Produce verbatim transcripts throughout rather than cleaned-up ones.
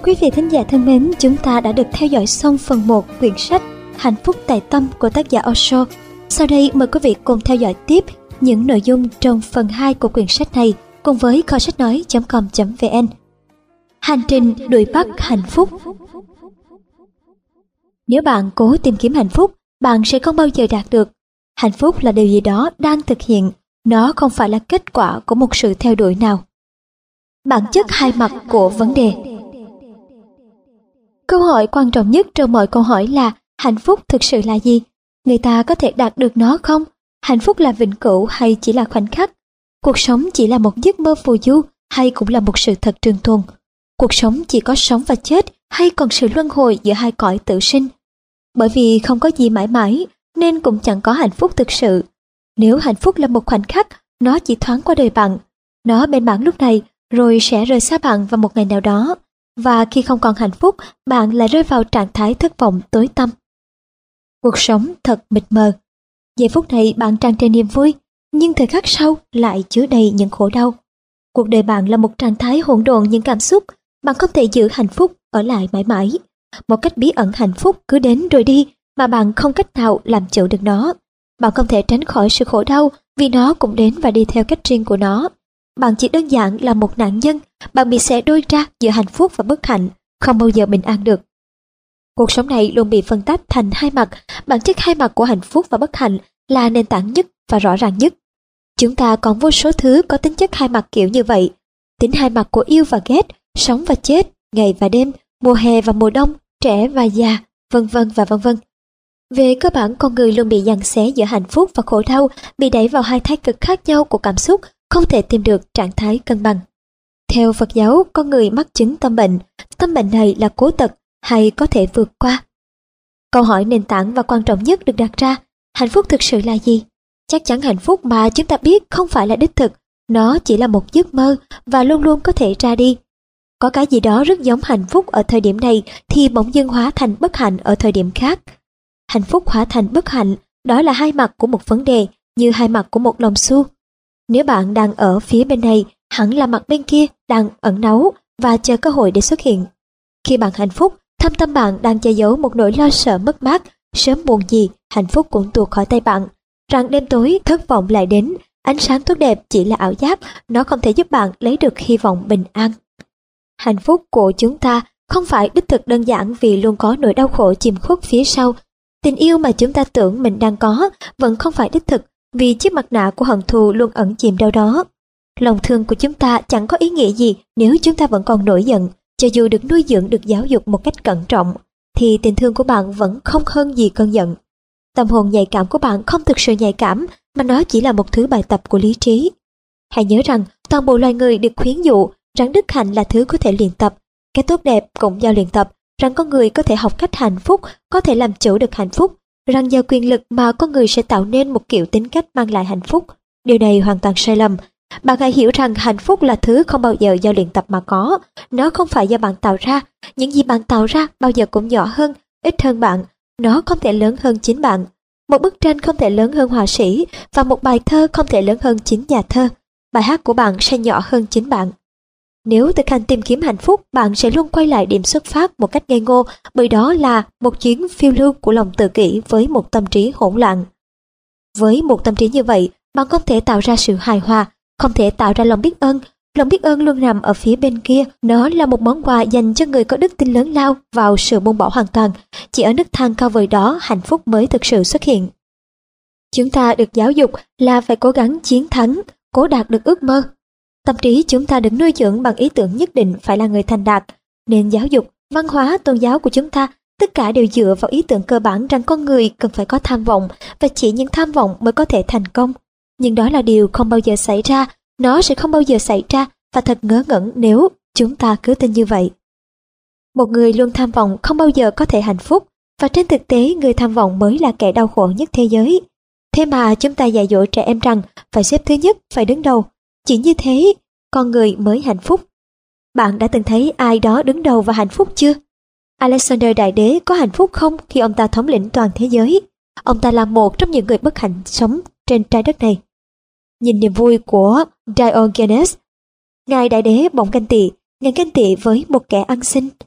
Quý vị thính giả thân mến, chúng ta đã được theo dõi xong phần một quyển sách Hạnh phúc tại tâm của tác giả Osho. Sau đây mời quý vị cùng theo dõi tiếp những nội dung trong phần hai của quyển sách này cùng với kho sách nói chấm com chấm vn. Hành trình đuổi bắt hạnh phúc. Nếu bạn cố tìm kiếm hạnh phúc, bạn sẽ không bao giờ đạt được. Hạnh phúc là điều gì đó đang thực hiện, nó không phải là kết quả của một sự theo đuổi nào. Bản chất hai mặt của vấn đề. Câu hỏi quan trọng nhất trong mọi câu hỏi là hạnh phúc thực sự là gì? Người ta có thể đạt được nó không? Hạnh phúc là vĩnh cửu hay chỉ là khoảnh khắc? Cuộc sống chỉ là một giấc mơ phù du hay cũng là một sự thật trường tồn? Cuộc sống chỉ có sống và chết hay còn sự luân hồi giữa hai cõi tử sinh? Bởi vì không có gì mãi mãi nên cũng chẳng có hạnh phúc thực sự. Nếu hạnh phúc là một khoảnh khắc, nó chỉ thoáng qua đời bạn. Nó bên bạn lúc này rồi sẽ rời xa bạn vào một ngày nào đó. Và khi không còn hạnh phúc, bạn lại rơi vào trạng thái thất vọng tối tăm. Cuộc sống thật mịt mờ. Giây phút này bạn tràn trề niềm vui, nhưng thời khắc sau lại chứa đầy những khổ đau. Cuộc đời bạn là một trạng thái hỗn độn những cảm xúc. Bạn không thể giữ hạnh phúc ở lại mãi mãi. Một cách bí ẩn hạnh phúc cứ đến rồi đi mà bạn không cách nào làm chủ được nó. Bạn không thể tránh khỏi sự khổ đau vì nó cũng đến và đi theo cách riêng của nó. Bạn chỉ đơn giản là một nạn nhân, bạn bị xẻ đôi ra giữa hạnh phúc và bất hạnh, không bao giờ bình an được. Cuộc sống này luôn bị phân tách thành hai mặt, bản chất hai mặt của hạnh phúc và bất hạnh là nền tảng nhất và rõ ràng nhất. Chúng ta còn vô số thứ có tính chất hai mặt kiểu như vậy, tính hai mặt của yêu và ghét, sống và chết, ngày và đêm, mùa hè và mùa đông, trẻ và già, vân vân và vân vân. Về cơ bản, con người luôn bị giằng xé giữa hạnh phúc và khổ đau, bị đẩy vào hai thái cực khác nhau của cảm xúc, không thể tìm được trạng thái cân bằng. Theo Phật giáo, con người mắc chứng tâm bệnh, tâm bệnh này là cố tật hay có thể vượt qua? Câu hỏi nền tảng và quan trọng nhất được đặt ra, hạnh phúc thực sự là gì? Chắc chắn hạnh phúc mà chúng ta biết không phải là đích thực, nó chỉ là một giấc mơ và luôn luôn có thể ra đi. Có cái gì đó rất giống hạnh phúc ở thời điểm này thì bỗng dưng hóa thành bất hạnh ở thời điểm khác. Hạnh phúc hóa thành bất hạnh, đó là hai mặt của một vấn đề, như hai mặt của một lồng xu. Nếu bạn đang ở phía bên này, hẳn là mặt bên kia đang ẩn náu và chờ cơ hội để xuất hiện. Khi bạn hạnh phúc, thâm tâm bạn đang che giấu một nỗi lo sợ mất mát, sớm muộn gì hạnh phúc cũng tuột khỏi tay bạn. Rằng đêm tối thất vọng lại đến, ánh sáng tốt đẹp chỉ là ảo giác, nó không thể giúp bạn lấy được hy vọng bình an. Hạnh phúc của chúng ta không phải đích thực đơn giản vì luôn có nỗi đau khổ chìm khuất phía sau. Tình yêu mà chúng ta tưởng mình đang có vẫn không phải đích thực vì chiếc mặt nạ của hận thù luôn ẩn chìm đâu đó. Lòng thương của chúng ta chẳng có ý nghĩa gì nếu chúng ta vẫn còn nổi giận, cho dù được nuôi dưỡng, được giáo dục một cách cẩn trọng, thì tình thương của bạn vẫn không hơn gì cơn giận. Tâm hồn nhạy cảm của bạn không thực sự nhạy cảm, mà nó chỉ là một thứ bài tập của lý trí. Hãy nhớ rằng toàn bộ loài người được khuyến dụ rằng đức hạnh là thứ có thể luyện tập, cái tốt đẹp cũng do luyện tập, rằng con người có thể học cách hạnh phúc, có thể làm chủ được hạnh phúc, rằng nhờ quyền lực mà con người sẽ tạo nên một kiểu tính cách mang lại hạnh phúc. Điều này hoàn toàn sai lầm. Bạn hãy hiểu rằng hạnh phúc là thứ không bao giờ do luyện tập mà có, nó không phải do bạn tạo ra, những gì bạn tạo ra bao giờ cũng nhỏ hơn, ít hơn bạn, nó không thể lớn hơn chính bạn. Một bức tranh không thể lớn hơn họa sĩ, và một bài thơ không thể lớn hơn chính nhà thơ. Bài hát của bạn sẽ nhỏ hơn chính bạn. Nếu thực hành tìm kiếm hạnh phúc, bạn sẽ luôn quay lại điểm xuất phát một cách ngây ngô, bởi đó là một chuyến phiêu lưu của lòng tự kỷ với một tâm trí hỗn loạn. Với một tâm trí như vậy, bạn không thể tạo ra sự hài hòa, không thể tạo ra lòng biết ơn. Lòng biết ơn luôn nằm ở phía bên kia, nó là một món quà dành cho người có đức tin lớn lao vào sự buông bỏ hoàn toàn. Chỉ ở nấc thang cao vời đó, hạnh phúc mới thực sự xuất hiện. Chúng ta được giáo dục là phải cố gắng chiến thắng, cố đạt được ước mơ. Tâm trí chúng ta được nuôi dưỡng bằng ý tưởng nhất định phải là người thành đạt, nên giáo dục, văn hóa, tôn giáo của chúng ta tất cả đều dựa vào ý tưởng cơ bản rằng con người cần phải có tham vọng và chỉ những tham vọng mới có thể thành công. Nhưng đó là điều không bao giờ xảy ra, nó sẽ không bao giờ xảy ra và thật ngớ ngẩn nếu chúng ta cứ tin như vậy. Một người luôn tham vọng không bao giờ có thể hạnh phúc, và trên thực tế người tham vọng mới là kẻ đau khổ nhất thế giới. Thế mà chúng ta dạy dỗ trẻ em rằng phải xếp thứ nhất, phải đứng đầu. Chỉ như thế, con người mới hạnh phúc. Bạn đã từng thấy ai đó đứng đầu và hạnh phúc chưa? Alexander Đại Đế có hạnh phúc không khi ông ta thống lĩnh toàn thế giới? Ông ta là một trong những người bất hạnh sống trên trái đất này. Nhìn niềm vui của Diogenes, ngài Đại Đế bỗng ganh tị, ngài ganh tị với một kẻ ăn xin.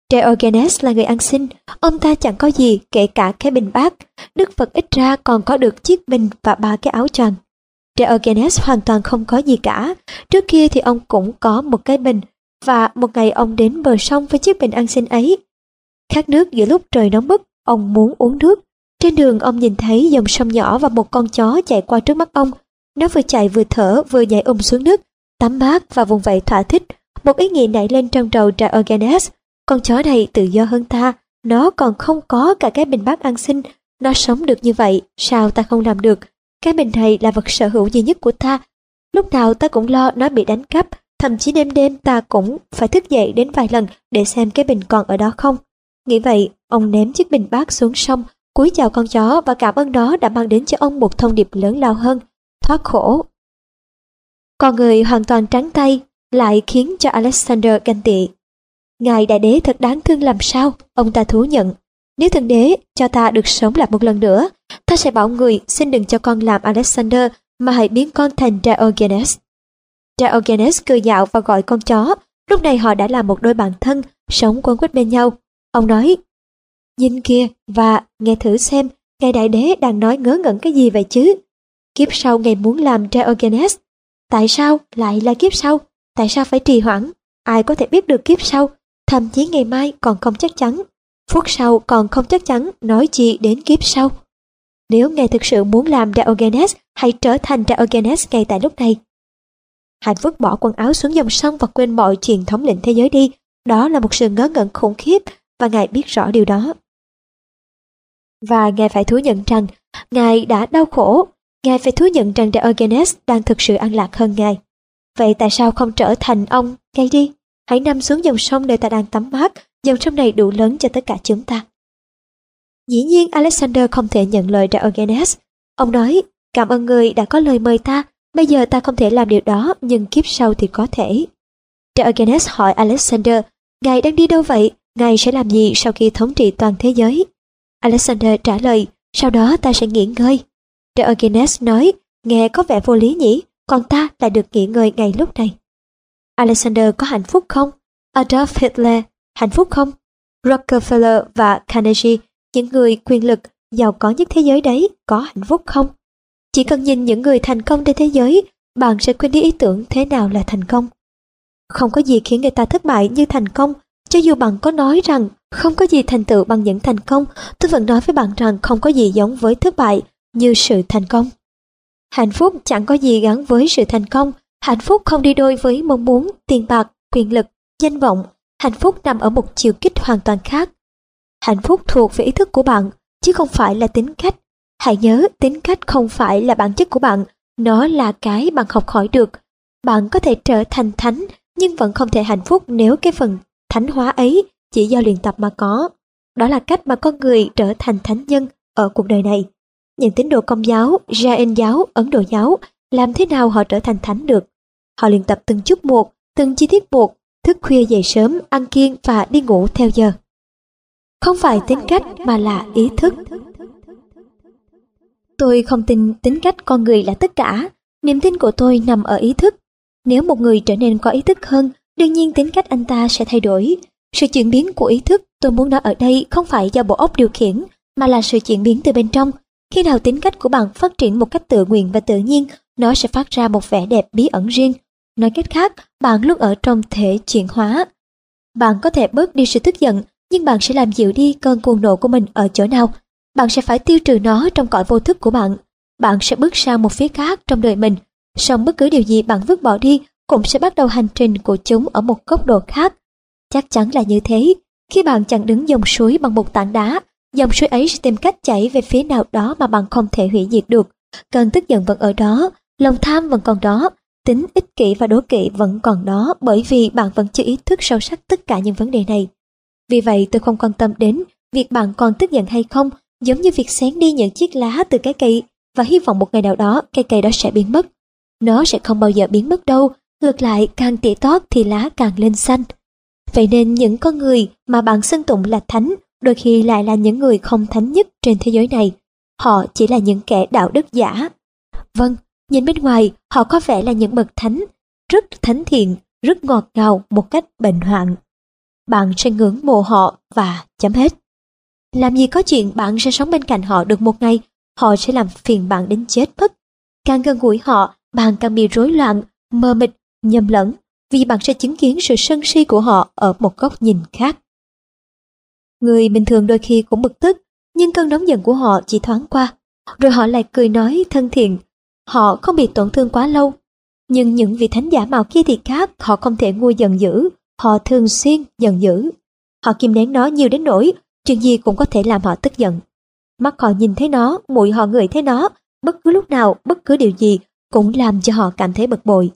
Diogenes là người ăn xin, ông ta chẳng có gì kể cả cái bình bát. Đức Phật ít ra còn có được chiếc bình và ba cái áo choàng. Diogenes hoàn toàn không có gì cả. Trước kia thì ông cũng có một cái bình, và một ngày ông đến bờ sông với chiếc bình ăn xin ấy. Khát nước giữa lúc trời nóng bức, ông muốn uống nước. Trên đường ông nhìn thấy dòng sông nhỏ và một con chó chạy qua trước mắt ông. Nó vừa chạy vừa thở vừa nhảy ùm xuống nước, tắm mát và vùng vẫy thỏa thích. Một ý nghĩ nảy lên trong đầu Diogenes. Con chó này tự do hơn ta, nó còn không có cả cái bình bát ăn xin. Nó sống được như vậy, sao ta không làm được? Cái bình này là vật sở hữu duy nhất của ta. Lúc nào ta cũng lo nó bị đánh cắp, thậm chí đêm đêm ta cũng phải thức dậy đến vài lần để xem cái bình còn ở đó không. Nghĩ vậy, ông ném chiếc bình bát xuống sông, cúi chào con chó và cảm ơn nó đã mang đến cho ông một thông điệp lớn lao hơn: thoát khổ. Con người hoàn toàn trắng tay lại khiến cho Alexander ganh tị. Ngài đại đế thật đáng thương làm sao, ông ta thú nhận. Nếu thượng đế cho ta được sống lại một lần nữa, ta sẽ bảo người xin đừng cho con làm Alexander mà hãy biến con thành Diogenes. Diogenes cười nhạo và gọi con chó. Lúc này họ đã là một đôi bạn thân, sống quấn quýt bên nhau. Ông nói: nhìn kìa và nghe thử xem, ngài đại đế đang nói ngớ ngẩn cái gì vậy chứ? Kiếp sau ngài muốn làm Diogenes. Tại sao lại là kiếp sau? Tại sao phải trì hoãn? Ai có thể biết được kiếp sau? Thậm chí ngày mai còn không chắc chắn. Phút sau còn không chắc chắn, nói chi đến kiếp sau. Nếu ngài thực sự muốn làm Diogenes, hãy trở thành Diogenes ngay tại lúc này. Hạnh Phúc bỏ quần áo xuống dòng sông và quên mọi chuyện thống lĩnh thế giới đi. Đó là một sự ngớ ngẩn khủng khiếp, và ngài biết rõ điều đó. Và ngài phải thú nhận rằng ngài đã đau khổ. Ngài phải thú nhận rằng Diogenes đang thực sự an lạc hơn ngài. Vậy tại sao không trở thành ông ngay đi? Hãy nằm xuống dòng sông nơi ta đang tắm mát. Dòng sông này đủ lớn cho tất cả chúng ta. Dĩ nhiên Alexander không thể nhận lời Diogenes. Ông nói: cảm ơn người đã có lời mời ta. Bây giờ ta không thể làm điều đó, nhưng kiếp sau thì có thể. Diogenes hỏi Alexander: ngài đang đi đâu vậy? Ngài sẽ làm gì sau khi thống trị toàn thế giới? Alexander trả lời: sau đó ta sẽ nghỉ ngơi. Diogenes nói: nghe có vẻ vô lý nhỉ, còn ta lại được nghỉ ngơi ngay lúc này. Alexander có hạnh phúc không? Adolf Hitler hạnh phúc không? Rockefeller và Carnegie, những người quyền lực giàu có nhất thế giới đấy, có hạnh phúc không? Chỉ cần nhìn những người thành công trên thế giới, bạn sẽ quên đi ý tưởng thế nào là thành công. Không có gì khiến người ta thất bại như thành công. Cho dù bạn có nói rằng không có gì thành tựu bằng những thành công, tôi vẫn nói với bạn rằng không có gì giống với thất bại như sự thành công. Hạnh phúc chẳng có gì gắn với sự thành công. Hạnh phúc không đi đôi với mong muốn, tiền bạc, quyền lực, danh vọng. Hạnh phúc nằm ở một chiều kích hoàn toàn khác. Hạnh phúc thuộc về ý thức của bạn, chứ không phải là tính cách. Hãy nhớ, tính cách không phải là bản chất của bạn, nó là cái bạn học hỏi được. Bạn có thể trở thành thánh, nhưng vẫn không thể hạnh phúc nếu cái phần thánh hóa ấy chỉ do luyện tập mà có. Đó là cách mà con người trở thành thánh nhân ở cuộc đời này. Những tín đồ Công giáo, Jain giáo, Ấn Độ giáo, làm thế nào họ trở thành thánh được? Họ luyện tập từng chút một, từng chi tiết một, thức khuya dậy sớm, ăn kiêng và đi ngủ theo giờ. Không phải tính cách mà là ý thức. Tôi không tin tính cách con người là tất cả. Niềm tin của tôi nằm ở ý thức. Nếu một người trở nên có ý thức hơn, đương nhiên tính cách anh ta sẽ thay đổi. Sự chuyển biến của ý thức tôi muốn nói ở đây không phải do bộ óc điều khiển, mà là sự chuyển biến từ bên trong. Khi nào tính cách của bạn phát triển một cách tự nguyện và tự nhiên, nó sẽ phát ra một vẻ đẹp bí ẩn riêng. Nói cách khác, bạn luôn ở trong thể chuyển hóa. Bạn có thể bớt đi sự tức giận, nhưng bạn sẽ làm dịu đi cơn cuồng nộ của mình ở chỗ nào? Bạn sẽ phải tiêu trừ nó trong cõi vô thức của bạn. Bạn sẽ bước sang một phía khác trong đời mình. Song bất cứ điều gì bạn vứt bỏ đi cũng sẽ bắt đầu hành trình của chúng ở một góc độ khác. Chắc chắn là như thế. Khi bạn chặn đứng dòng suối bằng một tảng đá, dòng suối ấy sẽ tìm cách chảy về phía nào đó mà bạn không thể hủy diệt được. Cơn tức giận vẫn ở đó, lòng tham vẫn còn đó, tính ích kỷ và đố kỵ vẫn còn đó, bởi vì bạn vẫn chưa ý thức sâu sắc tất cả những vấn đề này. Vì vậy tôi không quan tâm đến việc bạn còn tức giận hay không, giống như việc xén đi những chiếc lá từ cái cây và hy vọng một ngày nào đó cây cây đó sẽ biến mất. Nó sẽ không bao giờ biến mất đâu, ngược lại càng tỉa tót thì lá càng lên xanh. Vậy nên những con người mà bạn xưng tụng là thánh đôi khi lại là những người không thánh nhất trên thế giới này. Họ chỉ là những kẻ đạo đức giả. Vâng, nhìn bên ngoài họ có vẻ là những bậc thánh, rất thánh thiện, rất ngọt ngào một cách bệnh hoạn. bạn sẽ ngưỡng mộ họ và chấm hết. Làm gì có chuyện bạn sẽ sống bên cạnh họ được một ngày, họ sẽ làm phiền bạn đến chết mất. Càng gần gũi họ, bạn càng bị rối loạn, mờ mịt, nhầm lẫn, vì bạn sẽ chứng kiến sự sân si của họ ở một góc nhìn khác. Người bình thường đôi khi cũng bực tức, nhưng cơn nóng giận của họ chỉ thoáng qua, rồi họ lại cười nói thân thiện. Họ không bị tổn thương quá lâu. Nhưng những vị thánh giả mạo kia thì khác, họ không thể nguôi giận dữ, họ thường xuyên giận dữ. Họ kìm nén nó nhiều đến nỗi chuyện gì cũng có thể làm họ tức giận. Mắt họ nhìn thấy nó, mũi họ ngửi thấy nó, bất cứ lúc nào, bất cứ điều gì cũng làm cho họ cảm thấy bực bội.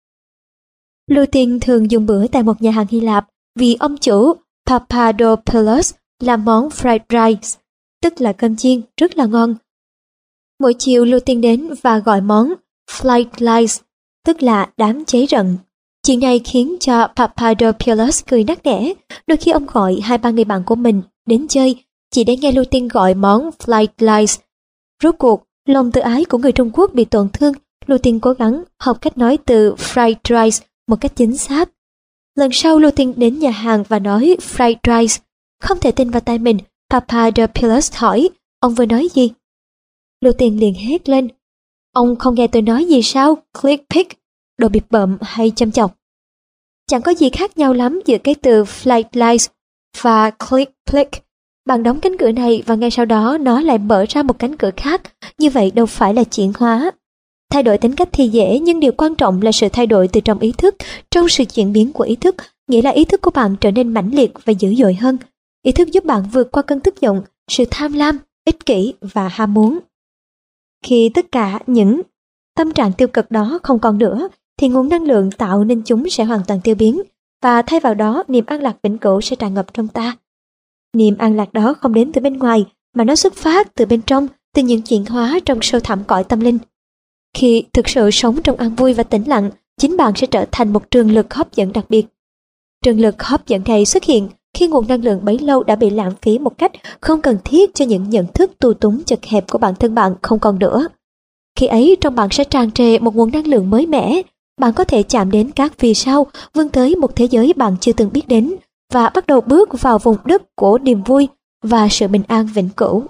Lutin thường dùng bữa tại một nhà hàng Hy Lạp vì ông chủ Papadopoulos làm món fried rice, tức là cơm chiên, rất là ngon. Mỗi chiều Lutin đến và gọi món fried rice, tức là đám cháy rận. Chuyện này khiến cho Papadopoulos cười nắc nẻ. Đôi khi ông gọi hai ba người bạn của mình đến chơi chỉ để nghe Lutin gọi món fried rice. Rốt cuộc, lòng tự ái của người Trung Quốc bị tổn thương. Lutin cố gắng học cách nói từ fried rice một cách chính xác. Lần sau Lutin đến nhà hàng và nói fried rice. Không thể tin vào tai mình, Papadopoulos hỏi, ông vừa nói gì? Lutin liền hét lên, ông không nghe tôi nói gì sao? Click pick, đồ bịp bợm hay châm chọc. Chẳng có gì khác nhau lắm giữa cái từ fried rice và click pick. Bạn đóng cánh cửa này và ngay sau đó nó lại mở ra một cánh cửa khác, như vậy đâu phải là chuyển hóa. Thay đổi tính cách thì dễ, nhưng điều quan trọng là sự thay đổi từ trong ý thức. Trong sự chuyển biến của ý thức, nghĩa là ý thức của bạn trở nên mãnh liệt và dữ dội hơn. Ý thức giúp bạn vượt qua cơn tức giận, sự tham lam, ích kỷ và ham muốn. Khi tất cả những tâm trạng tiêu cực đó không còn nữa, thì nguồn năng lượng tạo nên chúng sẽ hoàn toàn tiêu biến, và thay vào đó niềm an lạc vĩnh cửu sẽ tràn ngập trong ta. Niềm an lạc đó không đến từ bên ngoài, mà nó xuất phát từ bên trong, từ những chuyển hóa trong sâu thẳm cõi tâm linh. Khi thực sự sống trong an vui và tĩnh lặng, chính bạn sẽ trở thành một trường lực hấp dẫn đặc biệt. Trường lực hấp dẫn này xuất hiện khi nguồn năng lượng bấy lâu đã bị lãng phí một cách không cần thiết cho những nhận thức tù túng chật hẹp của bản thân bạn không còn nữa. Khi ấy trong bạn sẽ tràn trề một nguồn năng lượng mới mẻ, bạn có thể chạm đến các vì sao, vươn tới một thế giới bạn chưa từng biết đến, và bắt đầu bước vào vùng đất của niềm vui và sự bình an vĩnh cửu.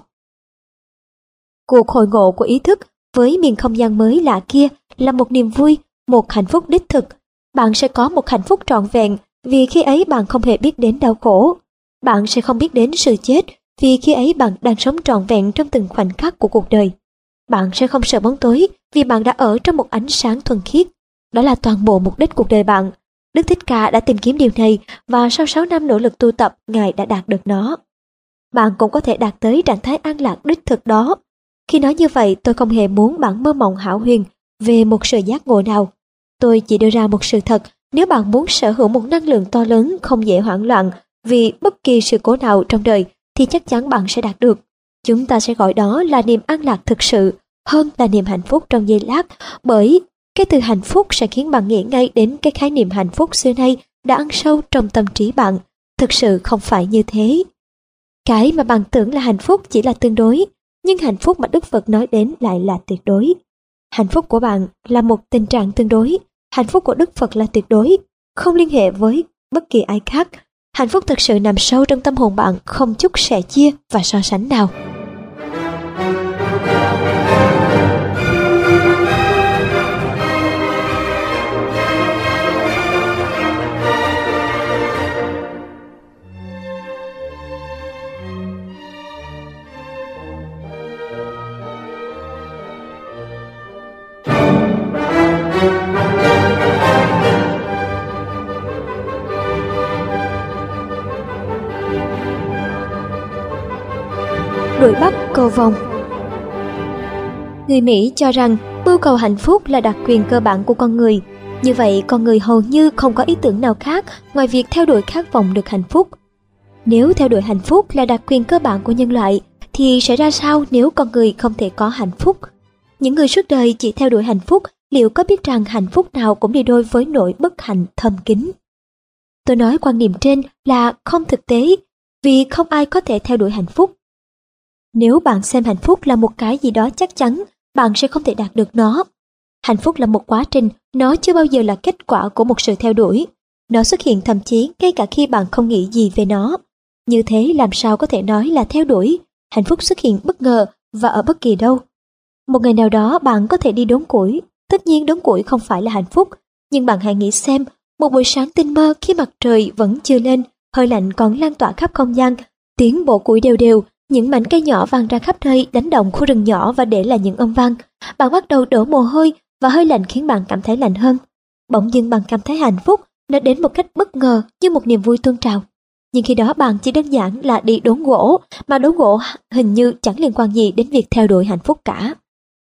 Cuộc hội ngộ của ý thức với miền không gian mới lạ kia là một niềm vui, một hạnh phúc đích thực. Bạn sẽ có một hạnh phúc trọn vẹn vì khi ấy bạn không hề biết đến đau khổ. Bạn sẽ không biết đến sự chết vì khi ấy bạn đang sống trọn vẹn trong từng khoảnh khắc của cuộc đời. Bạn sẽ không sợ bóng tối vì bạn đã ở trong một ánh sáng thuần khiết. Đó là toàn bộ mục đích cuộc đời bạn. Đức Thích Ca đã tìm kiếm điều này và sau sáu năm nỗ lực tu tập, Ngài đã đạt được nó. Bạn cũng có thể đạt tới trạng thái an lạc đích thực đó. Khi nói như vậy, tôi không hề muốn bạn mơ mộng hão huyền về một sự giác ngộ nào. Tôi chỉ đưa ra một sự thật, nếu bạn muốn sở hữu một năng lượng to lớn không dễ hoảng loạn vì bất kỳ sự cố nào trong đời, thì chắc chắn bạn sẽ đạt được. Chúng ta sẽ gọi đó là niềm an lạc thực sự, hơn là niềm hạnh phúc trong giây lát, bởi cái từ hạnh phúc sẽ khiến bạn nghĩ ngay đến cái khái niệm hạnh phúc xưa nay đã ăn sâu trong tâm trí bạn. Thực sự không phải như thế. Cái mà bạn tưởng là hạnh phúc chỉ là tương đối, nhưng hạnh phúc mà Đức Phật nói đến lại là tuyệt đối. Hạnh phúc của bạn là một tình trạng tương đối, hạnh phúc của Đức Phật là tuyệt đối, không liên hệ với bất kỳ ai khác. Hạnh phúc thực sự nằm sâu trong tâm hồn bạn, không chút sẻ chia và so sánh nào. Đuổi bắt cầu vồng. Người Mỹ cho rằng mưu cầu hạnh phúc là đặc quyền cơ bản của con người. Như vậy, con người hầu như không có ý tưởng nào khác ngoài việc theo đuổi khát vọng được hạnh phúc. Nếu theo đuổi hạnh phúc là đặc quyền cơ bản của nhân loại, thì sẽ ra sao nếu con người không thể có hạnh phúc? Những người suốt đời chỉ theo đuổi hạnh phúc, liệu có biết rằng hạnh phúc nào cũng đi đôi với nỗi bất hạnh thầm kín? Tôi nói quan niệm trên là không thực tế, vì không ai có thể theo đuổi hạnh phúc. Nếu bạn xem hạnh phúc là một cái gì đó chắc chắn, bạn sẽ không thể đạt được nó. Hạnh phúc là một quá trình, nó chưa bao giờ là kết quả của một sự theo đuổi. Nó xuất hiện thậm chí ngay cả khi bạn không nghĩ gì về nó. Như thế làm sao có thể nói là theo đuổi? Hạnh phúc xuất hiện bất ngờ và ở bất kỳ đâu. Một ngày nào đó bạn có thể đi đốn củi. Tất nhiên đốn củi không phải là hạnh phúc, nhưng bạn hãy nghĩ xem, một buổi sáng tinh mơ khi mặt trời vẫn chưa lên, hơi lạnh còn lan tỏa khắp không gian, tiếng bổ củi đều đều, những mảnh cây nhỏ vang ra khắp nơi đánh động khu rừng nhỏ và để lại những âm vang. Bạn bắt đầu đổ mồ hôi và hơi lạnh khiến bạn cảm thấy lạnh hơn. Bỗng dưng bạn cảm thấy hạnh phúc, nó đến một cách bất ngờ như một niềm vui tuôn trào. Nhưng khi đó bạn chỉ đơn giản là đi đốn gỗ, mà đốn gỗ hình như chẳng liên quan gì đến việc theo đuổi hạnh phúc cả.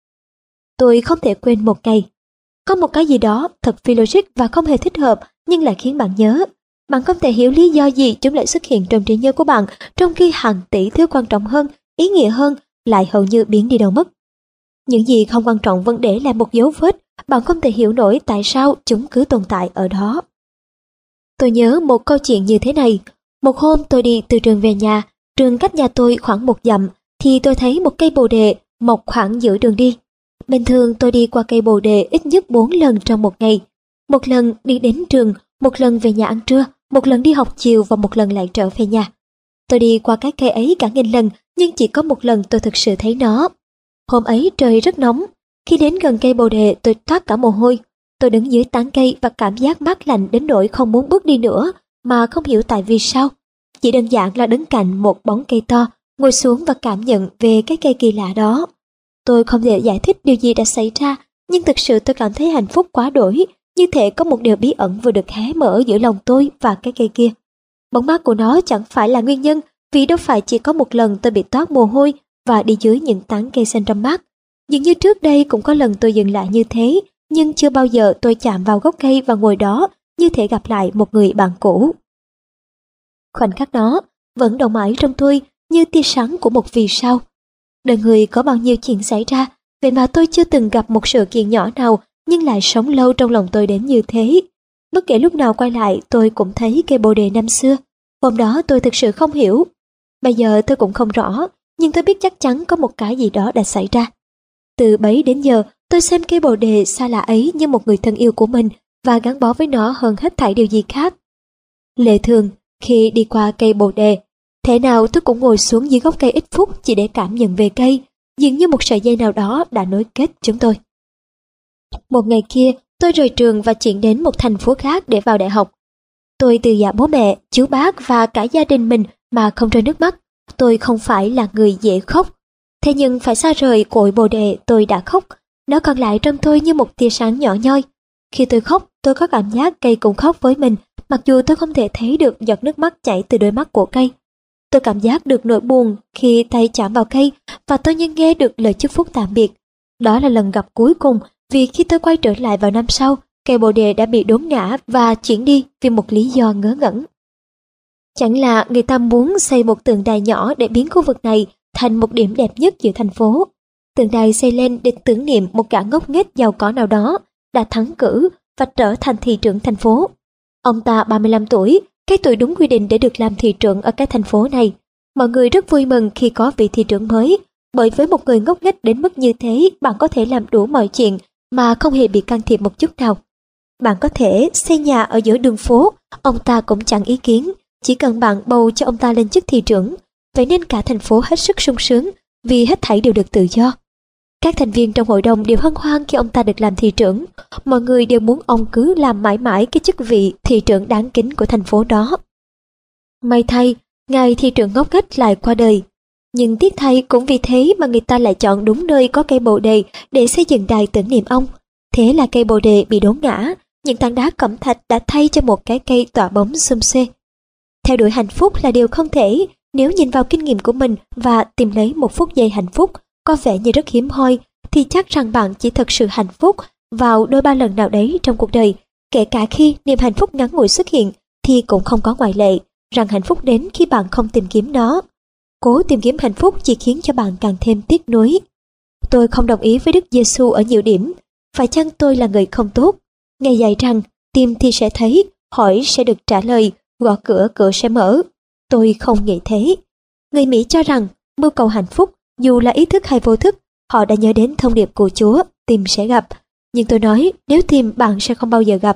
Tôi không thể quên một ngày. Có một cái gì đó thật phi logic và không hề thích hợp nhưng lại khiến bạn nhớ. Bạn không thể hiểu lý do gì chúng lại xuất hiện trong trí nhớ của bạn, trong khi hàng tỷ thứ quan trọng hơn, ý nghĩa hơn lại hầu như biến đi đâu mất. Những gì không quan trọng vẫn để lại một dấu vết, bạn không thể hiểu nổi tại sao chúng cứ tồn tại ở đó. Tôi nhớ một câu chuyện như thế này. Một hôm tôi đi từ trường về nhà, trường cách nhà tôi khoảng một dặm, thì tôi thấy một cây bồ đề mọc khoảng giữa đường đi. Bình thường tôi đi qua cây bồ đề ít nhất bốn lần trong một ngày. Một lần đi đến trường, một lần về nhà ăn trưa, một lần đi học chiều và một lần lại trở về nhà. Tôi đi qua cái cây ấy cả nghìn lần, nhưng chỉ có một lần tôi thực sự thấy nó. Hôm ấy trời rất nóng. Khi đến gần cây bồ đề tôi toát cả mồ hôi. Tôi đứng dưới tán cây và cảm giác mát lạnh đến nỗi không muốn bước đi nữa, mà không hiểu tại vì sao. Chỉ đơn giản là đứng cạnh một bóng cây to, ngồi xuống và cảm nhận về cái cây kỳ lạ đó. Tôi không thể giải thích điều gì đã xảy ra, nhưng thực sự tôi cảm thấy hạnh phúc quá đỗi, như thể có một điều bí ẩn vừa được hé mở giữa lòng tôi và cái cây kia. Bóng mát của nó chẳng phải là nguyên nhân, vì đâu phải chỉ có một lần tôi bị toát mồ hôi và đi dưới những tán cây xanh râm mát. Dường như trước đây cũng có lần tôi dừng lại như thế, nhưng chưa bao giờ tôi chạm vào gốc cây và ngồi đó như thể gặp lại một người bạn cũ. Khoảnh khắc đó vẫn động mãi trong tôi như tia sáng của một vì sao. Đời người có bao nhiêu chuyện xảy ra, vậy mà tôi chưa từng gặp một sự kiện nhỏ nào nhưng lại sống lâu trong lòng tôi đến như thế. Bất kể lúc nào quay lại tôi cũng thấy cây bồ đề năm xưa. Hôm đó tôi thực sự không hiểu. Bây giờ tôi cũng không rõ, nhưng tôi biết chắc chắn có một cái gì đó đã xảy ra. Từ bấy đến giờ tôi xem cây bồ đề xa lạ ấy như một người thân yêu của mình và gắn bó với nó hơn hết thảy điều gì khác. Lệ thường, khi đi qua cây bồ đề, thế nào tôi cũng ngồi xuống dưới gốc cây ít phút chỉ để cảm nhận về cây, dường như một sợi dây nào đó đã nối kết chúng tôi. Một ngày kia, tôi rời trường và chuyển đến một thành phố khác để vào đại học. Tôi từ giả bố mẹ, chú bác và cả gia đình mình mà không rơi nước mắt. Tôi không phải là người dễ khóc. Thế nhưng phải xa rời cội bồ đề tôi đã khóc. Nó còn lại trong tôi như một tia sáng nhỏ nhoi. Khi tôi khóc, tôi có cảm giác cây cũng khóc với mình, mặc dù tôi không thể thấy được giọt nước mắt chảy từ đôi mắt của cây. Tôi cảm giác được nỗi buồn khi tay chạm vào cây và tôi như nghe được lời chúc phúc tạm biệt. Đó là lần gặp cuối cùng, vì khi tôi quay trở lại vào năm sau, cây bồ đề đã bị đốn ngã và chuyển đi vì một lý do ngớ ngẩn. Chẳng là người ta muốn xây một tượng đài nhỏ để biến khu vực này thành một điểm đẹp nhất giữa thành phố. Tượng đài xây lên để tưởng niệm một gã ngốc nghếch giàu có nào đó đã thắng cử và trở thành thị trưởng thành phố. Ông ta ba mươi lăm tuổi, cái tuổi đúng quy định để được làm thị trưởng ở cái thành phố này. Mọi người rất vui mừng khi có vị thị trưởng mới, bởi với một người ngốc nghếch đến mức như thế, bạn có thể làm đủ mọi chuyện mà không hề bị can thiệp một chút nào. Bạn có thể xây nhà ở giữa đường phố, ông ta cũng chẳng ý kiến, chỉ cần bạn bầu cho ông ta lên chức thị trưởng. Vậy nên cả thành phố hết sức sung sướng, vì hết thảy đều được tự do. Các thành viên trong hội đồng đều hân hoan khi ông ta được làm thị trưởng. Mọi người đều muốn ông cứ làm mãi mãi cái chức vị thị trưởng đáng kính của thành phố đó. May thay, ngài thị trưởng ngốc nghếch lại qua đời. Nhưng tiếc thay cũng vì thế mà người ta lại chọn đúng nơi có cây bồ đề để xây dựng đài tưởng niệm ông. Thế là cây bồ đề bị đốn ngã, những tảng đá cẩm thạch đã thay cho một cái cây tỏa bóng xum xuê. Theo đuổi hạnh phúc là điều không thể, nếu nhìn vào kinh nghiệm của mình và tìm lấy một phút giây hạnh phúc có vẻ như rất hiếm hoi, thì chắc rằng bạn chỉ thật sự hạnh phúc vào đôi ba lần nào đấy trong cuộc đời. Kể cả khi niềm hạnh phúc ngắn ngủi xuất hiện thì cũng không có ngoại lệ, rằng hạnh phúc đến khi bạn không tìm kiếm nó. Cố tìm kiếm hạnh phúc chỉ khiến cho bạn càng thêm tiếc nuối. Tôi không đồng ý với Đức Giêsu ở nhiều điểm. Phải chăng tôi là người không tốt? Ngài dạy rằng tìm thì sẽ thấy, hỏi sẽ được trả lời, gõ cửa cửa sẽ mở. Tôi không nghĩ thế. Người Mỹ cho rằng mưu cầu hạnh phúc, dù là ý thức hay vô thức, họ đã nhớ đến thông điệp của Chúa, tìm sẽ gặp. Nhưng tôi nói, nếu tìm bạn sẽ không bao giờ gặp.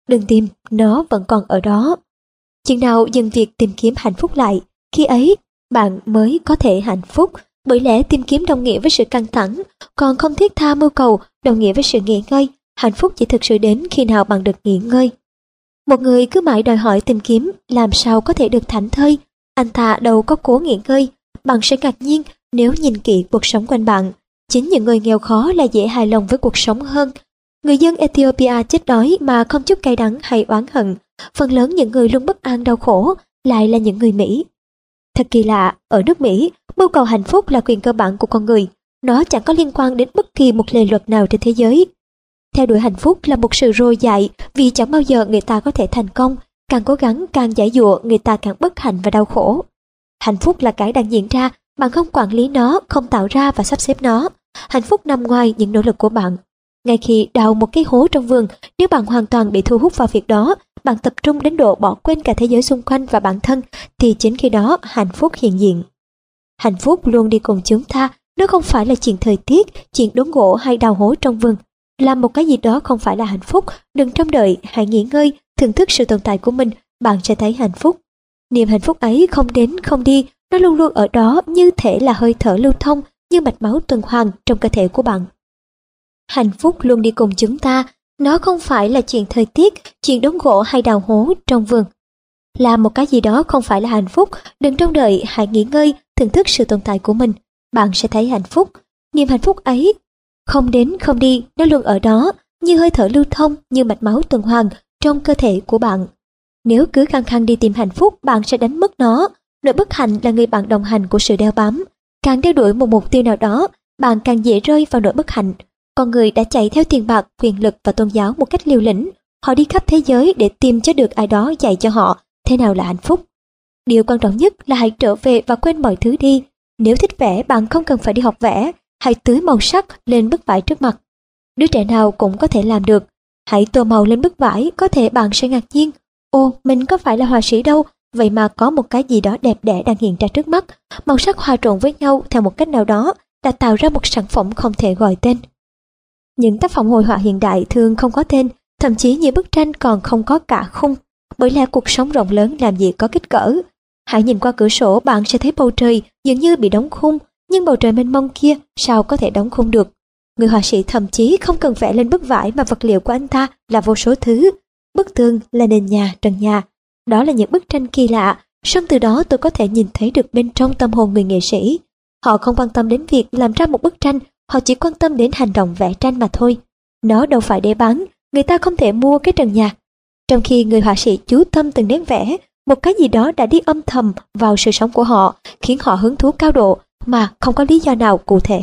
đừng tìm, nó vẫn còn ở đó. Chừng nào dừng việc tìm kiếm hạnh phúc lại, khi ấy bạn mới có thể hạnh phúc. Bởi lẽ tìm kiếm đồng nghĩa với sự căng thẳng, còn không thiết tha mưu cầu đồng nghĩa với sự nghỉ ngơi. Hạnh phúc chỉ thực sự đến khi nào bạn được nghỉ ngơi. Một người cứ mãi đòi hỏi tìm kiếm làm sao có thể được thảnh thơi, anh ta đâu có cố nghỉ ngơi. Bạn sẽ ngạc nhiên nếu nhìn kỹ cuộc sống quanh bạn. Chính những người nghèo khó là dễ hài lòng với cuộc sống hơn. Người dân Ethiopia chết đói mà không chút cay đắng hay oán hận. Phần lớn những người luôn bất an đau khổ lại là những người Mỹ. Thật kỳ lạ, ở nước Mỹ, mưu cầu hạnh phúc là quyền cơ bản của con người. Nó chẳng có liên quan đến bất kỳ một lề luật nào trên thế giới. Theo đuổi hạnh phúc là một sự rôi dại vì chẳng bao giờ người ta có thể thành công. Càng cố gắng, càng giãy giụa, người ta càng bất hạnh và đau khổ. Hạnh phúc là cái đang diễn ra, bạn không quản lý nó, không tạo ra và sắp xếp nó. Hạnh phúc nằm ngoài những nỗ lực của bạn. Ngay khi đào một cái hố trong vườn, nếu bạn hoàn toàn bị thu hút vào việc đó, bạn tập trung đến độ bỏ quên cả thế giới xung quanh và bản thân, thì chính khi đó hạnh phúc hiện diện. Hạnh phúc luôn đi cùng chúng ta, nó không phải là chuyện thời tiết, chuyện đốn gỗ hay đào hố trong vườn. Làm một cái gì đó không phải là hạnh phúc, đừng trông đợi, hãy nghỉ ngơi, thưởng thức sự tồn tại của mình, bạn sẽ thấy hạnh phúc. Niềm hạnh phúc ấy không đến không đi, nó luôn luôn ở đó, như thể là hơi thở lưu thông, như mạch máu tuần hoàn trong cơ thể của bạn. Hạnh phúc luôn đi cùng chúng ta, nó không phải là chuyện thời tiết, chuyện đốn gỗ hay đào hố trong vườn. Làm một cái gì đó không phải là hạnh phúc, đừng trông đợi, hãy nghỉ ngơi, thưởng thức sự tồn tại của mình, bạn sẽ thấy hạnh phúc. Niềm hạnh phúc ấy không đến không đi, nó luôn ở đó, như hơi thở lưu thông, như mạch máu tuần hoàn trong cơ thể của bạn. Nếu cứ khăng khăng đi tìm hạnh phúc, bạn sẽ đánh mất nó. Nỗi bất hạnh là người bạn đồng hành của sự đeo bám. Càng đeo đuổi một mục tiêu nào đó, bạn càng dễ rơi vào nỗi bất hạnh. Con người đã chạy theo tiền bạc, quyền lực và tôn giáo một cách liều lĩnh. Họ đi khắp thế giới để tìm cho được ai đó dạy cho họ thế nào là hạnh phúc. Điều quan trọng nhất là hãy trở về và quên mọi thứ đi. Nếu thích vẽ, bạn không cần phải đi học vẽ. Hãy tưới màu sắc lên bức vải trước mặt. Đứa trẻ nào cũng có thể làm được. Hãy tô màu lên bức vải, có thể bạn sẽ ngạc nhiên. Ồ, mình có phải là họa sĩ đâu, vậy mà có một cái gì đó đẹp đẽ đang hiện ra trước mắt. Màu sắc hòa trộn với nhau theo một cách nào đó đã tạo ra một sản phẩm không thể gọi tên. Những tác phẩm hội họa hiện đại thường không có tên, thậm chí nhiều bức tranh còn không có cả khung, bởi lẽ cuộc sống rộng lớn làm gì có kích cỡ. Hãy nhìn qua cửa sổ, bạn sẽ thấy bầu trời dường như bị đóng khung, nhưng bầu trời mênh mông kia sao có thể đóng khung được. Người họa sĩ thậm chí không cần vẽ lên bức vải mà vật liệu của anh ta là vô số thứ. Bức tường là nền nhà, trần nhà. Đó là những bức tranh kỳ lạ, song từ đó tôi có thể nhìn thấy được bên trong tâm hồn người nghệ sĩ. Họ không quan tâm đến việc làm ra một bức tranh, họ chỉ quan tâm đến hành động vẽ tranh mà thôi. Nó đâu phải để bán, người ta không thể mua cái trần nhà. Trong khi người họa sĩ chú tâm từng nét vẽ, một cái gì đó đã đi âm thầm vào sự sống của họ, khiến họ hứng thú cao độ mà không có lý do nào cụ thể.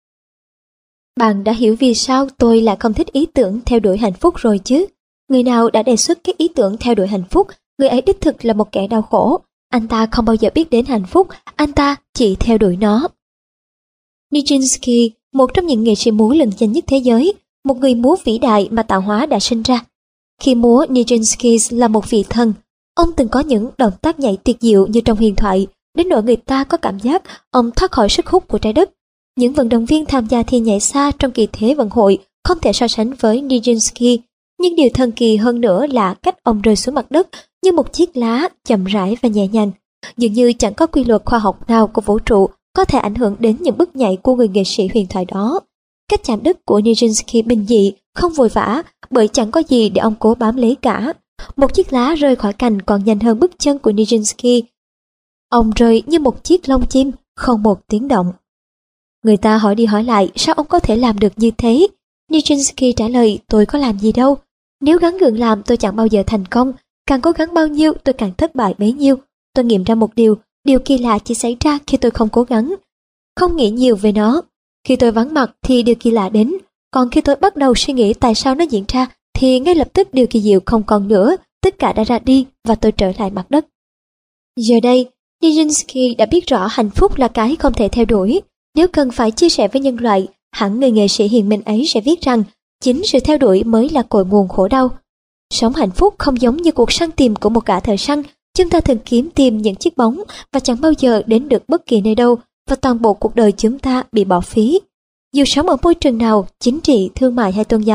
Bạn đã hiểu vì sao tôi lại không thích ý tưởng theo đuổi hạnh phúc rồi chứ? Người nào đã đề xuất cái ý tưởng theo đuổi hạnh phúc, người ấy đích thực là một kẻ đau khổ. Anh ta không bao giờ biết đến hạnh phúc, anh ta chỉ theo đuổi nó. Nijinsky, một trong những nghệ sĩ múa lừng danh nhất thế giới, một người múa vĩ đại mà tạo hóa đã sinh ra. Khi múa, Nijinsky là một vị thần. Ông từng có những động tác nhảy tuyệt diệu như trong huyền thoại, đến nỗi người ta có cảm giác ông thoát khỏi sức hút của trái đất. Những vận động viên tham gia thi nhảy xa trong kỳ Thế vận hội không thể so sánh với Nijinsky, nhưng điều thần kỳ hơn nữa là cách ông rơi xuống mặt đất như một chiếc lá chậm rãi và nhẹ nhàng. Dường như chẳng có quy luật khoa học nào của vũ trụ có thể ảnh hưởng đến những bước nhảy của người nghệ sĩ huyền thoại đó. Cách chạm đất của Nijinsky bình dị, không vội vã, bởi chẳng có gì để ông cố bám lấy cả. Một chiếc lá rơi khỏi cành còn nhanh hơn bước chân của Nijinsky. Ông rơi như một chiếc lông chim, không một tiếng động. Người ta hỏi đi hỏi lại sao ông có thể làm được như thế. Nijinsky trả lời, tôi có làm gì đâu. Nếu gắng gượng làm tôi chẳng bao giờ thành công, càng cố gắng bao nhiêu tôi càng thất bại bấy nhiêu. Tôi nghiệm ra một điều, điều kỳ lạ chỉ xảy ra khi tôi không cố gắng, không nghĩ nhiều về nó. Khi tôi vắng mặt thì điều kỳ lạ đến, còn khi tôi bắt đầu suy nghĩ tại sao nó diễn ra thì ngay lập tức điều kỳ diệu không còn nữa, tất cả đã ra đi và tôi trở lại mặt đất. Giờ đây, Nijinsky đã biết rõ hạnh phúc là cái không thể theo đuổi. Nếu cần phải chia sẻ với nhân loại, hẳn người nghệ sĩ hiền minh ấy sẽ viết rằng chính sự theo đuổi mới là cội nguồn khổ đau. Sống hạnh phúc không giống như cuộc săn tìm của một gã thợ săn. Chúng ta thường kiếm tìm những chiếc bóng và chẳng bao giờ đến được bất kỳ nơi đâu, và toàn bộ cuộc đời chúng ta bị bỏ phí. Dù sống ở môi trường nào, chính trị, thương mại hay tôn giáo,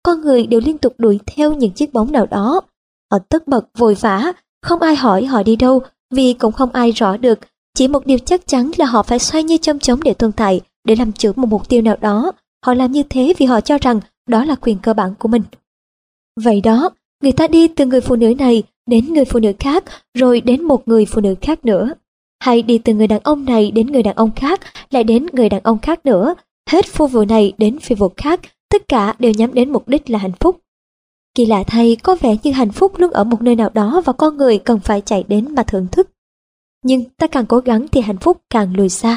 con người đều liên tục đuổi theo những chiếc bóng nào đó. Họ tất bật vội vã, không ai hỏi họ đi đâu, vì cũng không ai rõ được. Chỉ một điều chắc chắn là họ phải xoay như chông chóng để tồn tại, để làm chủ một mục tiêu nào đó. Họ làm như thế vì họ cho rằng đó là quyền cơ bản của mình. Vậy đó, người ta đi từ người phụ nữ này đến người phụ nữ khác, rồi đến một người phụ nữ khác nữa. Hay đi từ người đàn ông này đến người đàn ông khác, lại đến người đàn ông khác nữa. Hết phu vụ này đến phi vụ khác, tất cả đều nhắm đến mục đích là hạnh phúc. Kỳ lạ thay, có vẻ như hạnh phúc luôn ở một nơi nào đó và con người cần phải chạy đến mà thưởng thức. Nhưng ta càng cố gắng thì hạnh phúc càng lùi xa.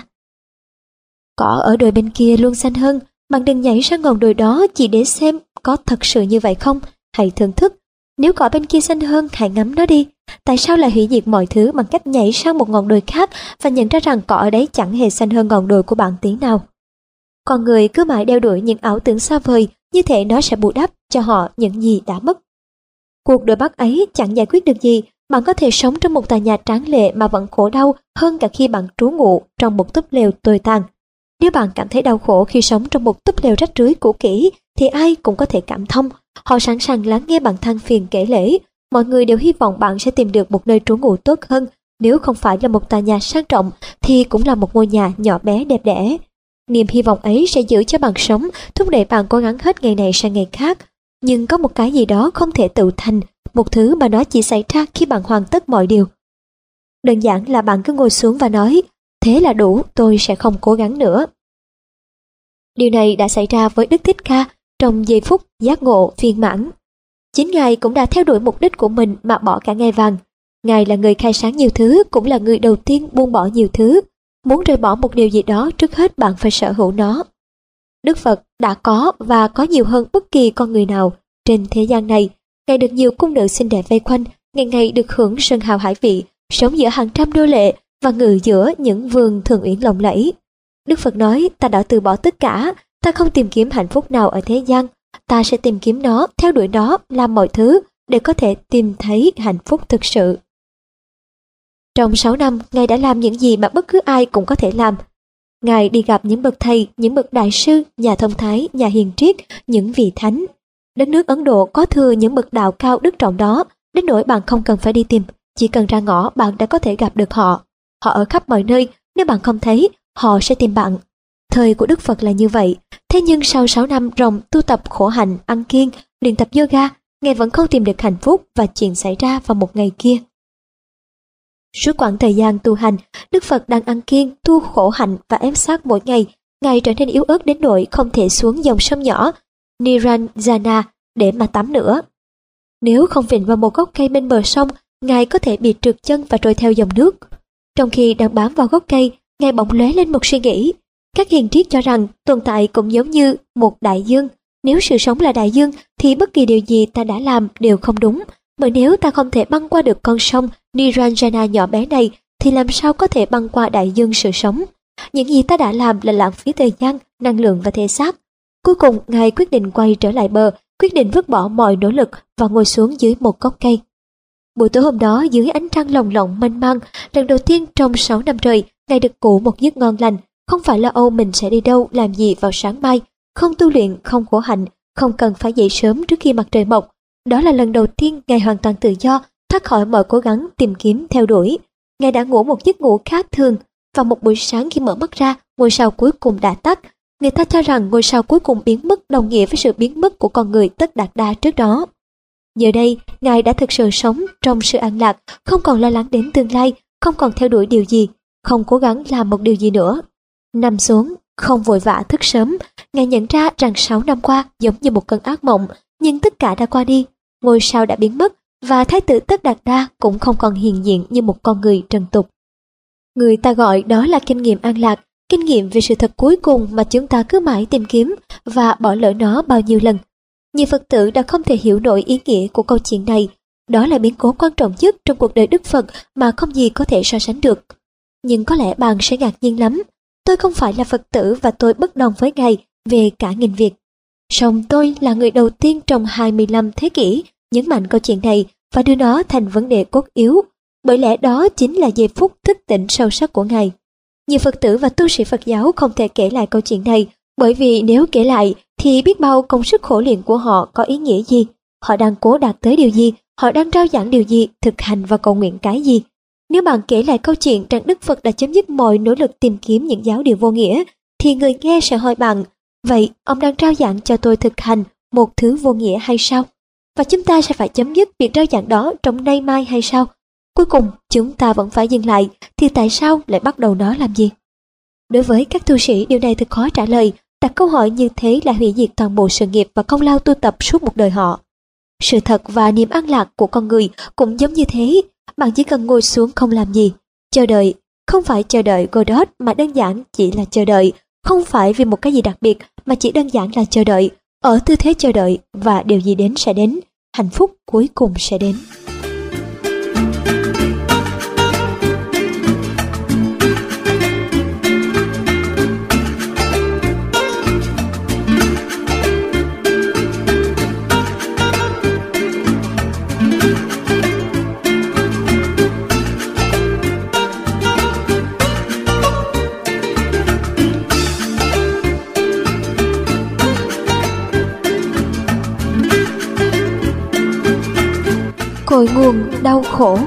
Cỏ ở đồi bên kia luôn xanh hơn, bạn đừng nhảy sang ngọn đồi đó chỉ để xem có thật sự như vậy không, hãy thưởng thức. Nếu cỏ bên kia xanh hơn, hãy ngắm nó đi. Tại sao lại hủy diệt mọi thứ bằng cách nhảy sang một ngọn đồi khác và nhận ra rằng cỏ ở đấy chẳng hề xanh hơn ngọn đồi của bạn tí nào? Con người cứ mãi đeo đuổi những ảo tưởng xa vời, như thể nó sẽ bù đắp cho họ những gì đã mất. Cuộc đuổi bắt ấy chẳng giải quyết được gì. Bạn có thể sống trong một tòa nhà tráng lệ mà vẫn khổ đau hơn cả khi bạn trú ngụ trong một túp lều tồi tàn. Nếu bạn cảm thấy đau khổ khi sống trong một túp lều rách rưới cũ kỹ, thì ai cũng có thể cảm thông. Họ sẵn sàng lắng nghe bạn than phiền kể lể. Mọi người đều hy vọng bạn sẽ tìm được một nơi trú ngụ tốt hơn. Nếu không phải là một tòa nhà sang trọng, thì cũng là một ngôi nhà nhỏ bé đẹp đẽ. Niềm hy vọng ấy sẽ giữ cho bạn sống, thúc đẩy bạn cố gắng hết ngày này sang ngày khác. Nhưng có một cái gì đó không thể tự thành, một thứ mà nó chỉ xảy ra khi bạn hoàn tất mọi điều. Đơn giản là bạn cứ ngồi xuống và nói, thế là đủ, tôi sẽ không cố gắng nữa. Điều này đã xảy ra với Đức Thích Ca trong giây phút giác ngộ viên mãn. Chính Ngài cũng đã theo đuổi mục đích của mình mà bỏ cả ngai vàng. Ngài là người khai sáng nhiều thứ, cũng là người đầu tiên buông bỏ nhiều thứ. Muốn rời bỏ một điều gì đó, trước hết bạn phải sở hữu nó. Đức Phật đã có và có nhiều hơn bất kỳ con người nào trên thế gian này. Ngài được nhiều cung nữ xinh đẹp vây quanh, ngày ngày được hưởng sơn hào hải vị, sống giữa hàng trăm nô lệ và ngự giữa những vườn thường uyển lộng lẫy. Đức Phật nói, ta đã từ bỏ tất cả, ta không tìm kiếm hạnh phúc nào ở thế gian, ta sẽ tìm kiếm nó, theo đuổi nó, làm mọi thứ để có thể tìm thấy hạnh phúc thực sự. Trong sáu năm, Ngài đã làm những gì mà bất cứ ai cũng có thể làm. Ngài đi gặp những bậc thầy, những bậc đại sư, nhà thông thái, nhà hiền triết, những vị thánh. Đất nước Ấn Độ có thừa những bậc đạo cao đức trọng đó, đến nỗi bạn không cần phải đi tìm, chỉ cần ra ngõ bạn đã có thể gặp được họ. Họ ở khắp mọi nơi, nếu bạn không thấy, họ sẽ tìm bạn. Thời của Đức Phật là như vậy, thế nhưng sau sáu năm ròng tu tập khổ hạnh, ăn kiêng, luyện tập yoga, Ngài vẫn không tìm được hạnh phúc và chuyện xảy ra vào một ngày kia. Suốt quãng thời gian tu hành, Đức Phật đang ăn kiêng, tu khổ hạnh và ép sát mỗi ngày, Ngài trở nên yếu ớt đến nỗi không thể xuống dòng sông nhỏ Niranjana để mà tắm nữa. Nếu không vịn vào một gốc cây bên bờ sông, Ngài có thể bị trượt chân và trôi theo dòng nước. Trong khi đang bám vào gốc cây, Ngài bỗng lóe lên một suy nghĩ. Các hiền triết cho rằng tồn tại cũng giống như một đại dương. Nếu sự sống là đại dương, thì bất kỳ điều gì ta đã làm đều không đúng. Bởi nếu ta không thể băng qua được con sông Niranjana nhỏ bé này, thì làm sao có thể băng qua đại dương sự sống? Những gì ta đã làm là lãng phí thời gian, năng lượng và thể xác. Cuối cùng, Ngài quyết định quay trở lại bờ, quyết định vứt bỏ mọi nỗ lực và ngồi xuống dưới một gốc cây. Buổi tối hôm đó, dưới ánh trăng lồng lộng mênh mang, lần đầu tiên trong sáu năm trời, Ngài được ngủ một giấc ngon lành, không phải lo âu mình sẽ đi đâu, làm gì vào sáng mai, không tu luyện, không khổ hạnh, không cần phải dậy sớm trước khi mặt trời mọc. Đó là lần đầu tiên Ngài hoàn toàn tự do, thoát khỏi mọi cố gắng tìm kiếm theo đuổi. Ngài đã ngủ một giấc ngủ khác thường, và một buổi sáng khi mở mắt ra, ngôi sao cuối cùng đã tắt. Người ta cho rằng ngôi sao cuối cùng biến mất đồng nghĩa với sự biến mất của con người tất đạt đa trước đó. Giờ đây, Ngài đã thực sự sống trong sự an lạc, không còn lo lắng đến tương lai, không còn theo đuổi điều gì, không cố gắng làm một điều gì nữa. Nằm xuống, không vội vã thức sớm, Ngài nhận ra rằng sáu năm qua giống như một cơn ác mộng, nhưng tất cả đã qua đi, ngôi sao đã biến mất, và Thái tử Tất Đạt Đa cũng không còn hiện diện như một con người trần tục. Người ta gọi đó là kinh nghiệm an lạc, kinh nghiệm về sự thật cuối cùng mà chúng ta cứ mãi tìm kiếm và bỏ lỡ nó bao nhiêu lần. Nhiều Phật tử đã không thể hiểu nổi ý nghĩa của câu chuyện này. Đó là biến cố quan trọng nhất trong cuộc đời Đức Phật mà không gì có thể so sánh được. Nhưng có lẽ bạn sẽ ngạc nhiên lắm. Tôi không phải là Phật tử và tôi bất đồng với Ngài về cả nghìn việc. Song tôi là người đầu tiên trong hai mươi lăm thế kỷ nhấn mạnh câu chuyện này và đưa nó thành vấn đề cốt yếu. Bởi lẽ đó chính là giây phút thức tỉnh sâu sắc của Ngài. Nhiều Phật tử và tu sĩ Phật giáo không thể kể lại câu chuyện này Bởi vì nếu kể lại thì biết bao công sức khổ luyện của họ có ý nghĩa gì, họ đang cố đạt tới điều gì, họ đang rao giảng điều gì, thực hành và cầu nguyện cái gì. Nếu bạn kể lại câu chuyện rằng Đức Phật đã chấm dứt mọi nỗ lực tìm kiếm những giáo điều vô nghĩa, thì người nghe sẽ hỏi bạn, vậy ông đang rao giảng cho tôi thực hành một thứ vô nghĩa hay sao? Và chúng ta sẽ phải chấm dứt việc rao giảng đó trong nay mai hay sao? Cuối cùng chúng ta vẫn phải dừng lại, thì tại sao lại bắt đầu nó làm gì? Đối với các tu sĩ, điều này thật khó trả lời. Đặt câu hỏi như thế là hủy diệt toàn bộ sự nghiệp và công lao tu tập suốt một đời họ. Sự thật và niềm an lạc của con người cũng giống như thế. Bạn chỉ cần ngồi xuống không làm gì, chờ đợi, không phải chờ đợi Godot mà đơn giản chỉ là chờ đợi, không phải vì một cái gì đặc biệt mà chỉ đơn giản là chờ đợi, ở tư thế chờ đợi và điều gì đến sẽ đến, hạnh phúc cuối cùng sẽ đến. Cội nguồn đau khổ.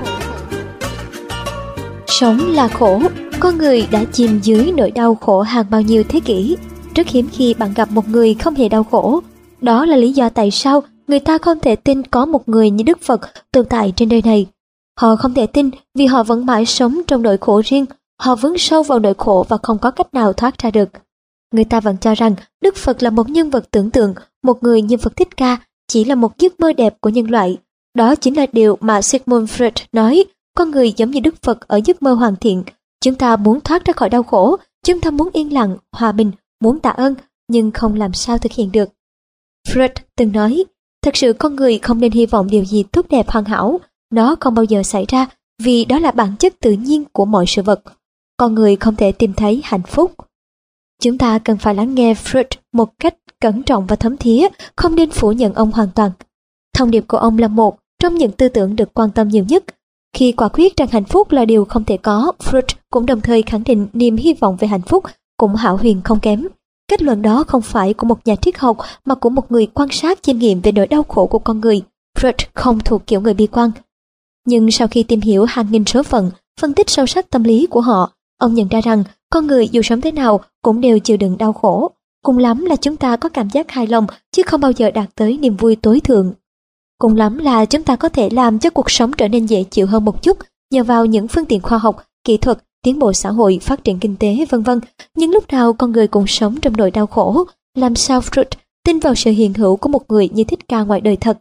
Sống là khổ, con người đã chìm dưới nỗi đau khổ hàng bao nhiêu thế kỷ. Rất hiếm khi bạn gặp một người không hề đau khổ. Đó là lý do tại sao người ta không thể tin có một người như Đức Phật tồn tại trên đời này. Họ không thể tin vì họ vẫn mãi sống trong nỗi khổ riêng, họ vướng sâu vào nỗi khổ và không có cách nào thoát ra được. Người ta vẫn cho rằng Đức Phật là một nhân vật tưởng tượng, một người như Phật Thích Ca chỉ là một giấc mơ đẹp của nhân loại. Đó chính là điều mà Sigmund Freud nói, con người giống như Đức Phật ở giấc mơ hoàn thiện. Chúng ta muốn thoát ra khỏi đau khổ, chúng ta muốn yên lặng, hòa bình, muốn tạ ơn, nhưng không làm sao thực hiện được. Freud từng nói, thật sự con người không nên hy vọng điều gì tốt đẹp hoàn hảo, nó không bao giờ xảy ra vì đó là bản chất tự nhiên của mọi sự vật. Con người không thể tìm thấy hạnh phúc. Chúng ta cần phải lắng nghe Freud một cách cẩn trọng và thấm thía, không nên phủ nhận ông hoàn toàn. Thông điệp của ông là một trong những tư tưởng được quan tâm nhiều nhất. Khi quả quyết rằng hạnh phúc là điều không thể có, Freud cũng đồng thời khẳng định niềm hy vọng về hạnh phúc cũng hão huyền không kém. Kết luận đó không phải của một nhà triết học mà của một người quan sát chiêm nghiệm về nỗi đau khổ của con người. Freud không thuộc kiểu người bi quan. Nhưng sau khi tìm hiểu hàng nghìn số phận, phân tích sâu sắc tâm lý của họ, ông nhận ra rằng con người dù sống thế nào cũng đều chịu đựng đau khổ. Cùng lắm là chúng ta có cảm giác hài lòng chứ không bao giờ đạt tới niềm vui tối thượng. Cùng lắm là chúng ta có thể làm cho cuộc sống trở nên dễ chịu hơn một chút nhờ vào những phương tiện khoa học, kỹ thuật, tiến bộ xã hội, phát triển kinh tế, vân vân. Nhưng lúc nào con người cũng sống trong nỗi đau khổ. Làm sao Freud tin vào sự hiện hữu của một người như Thích Ca ngoài đời thật?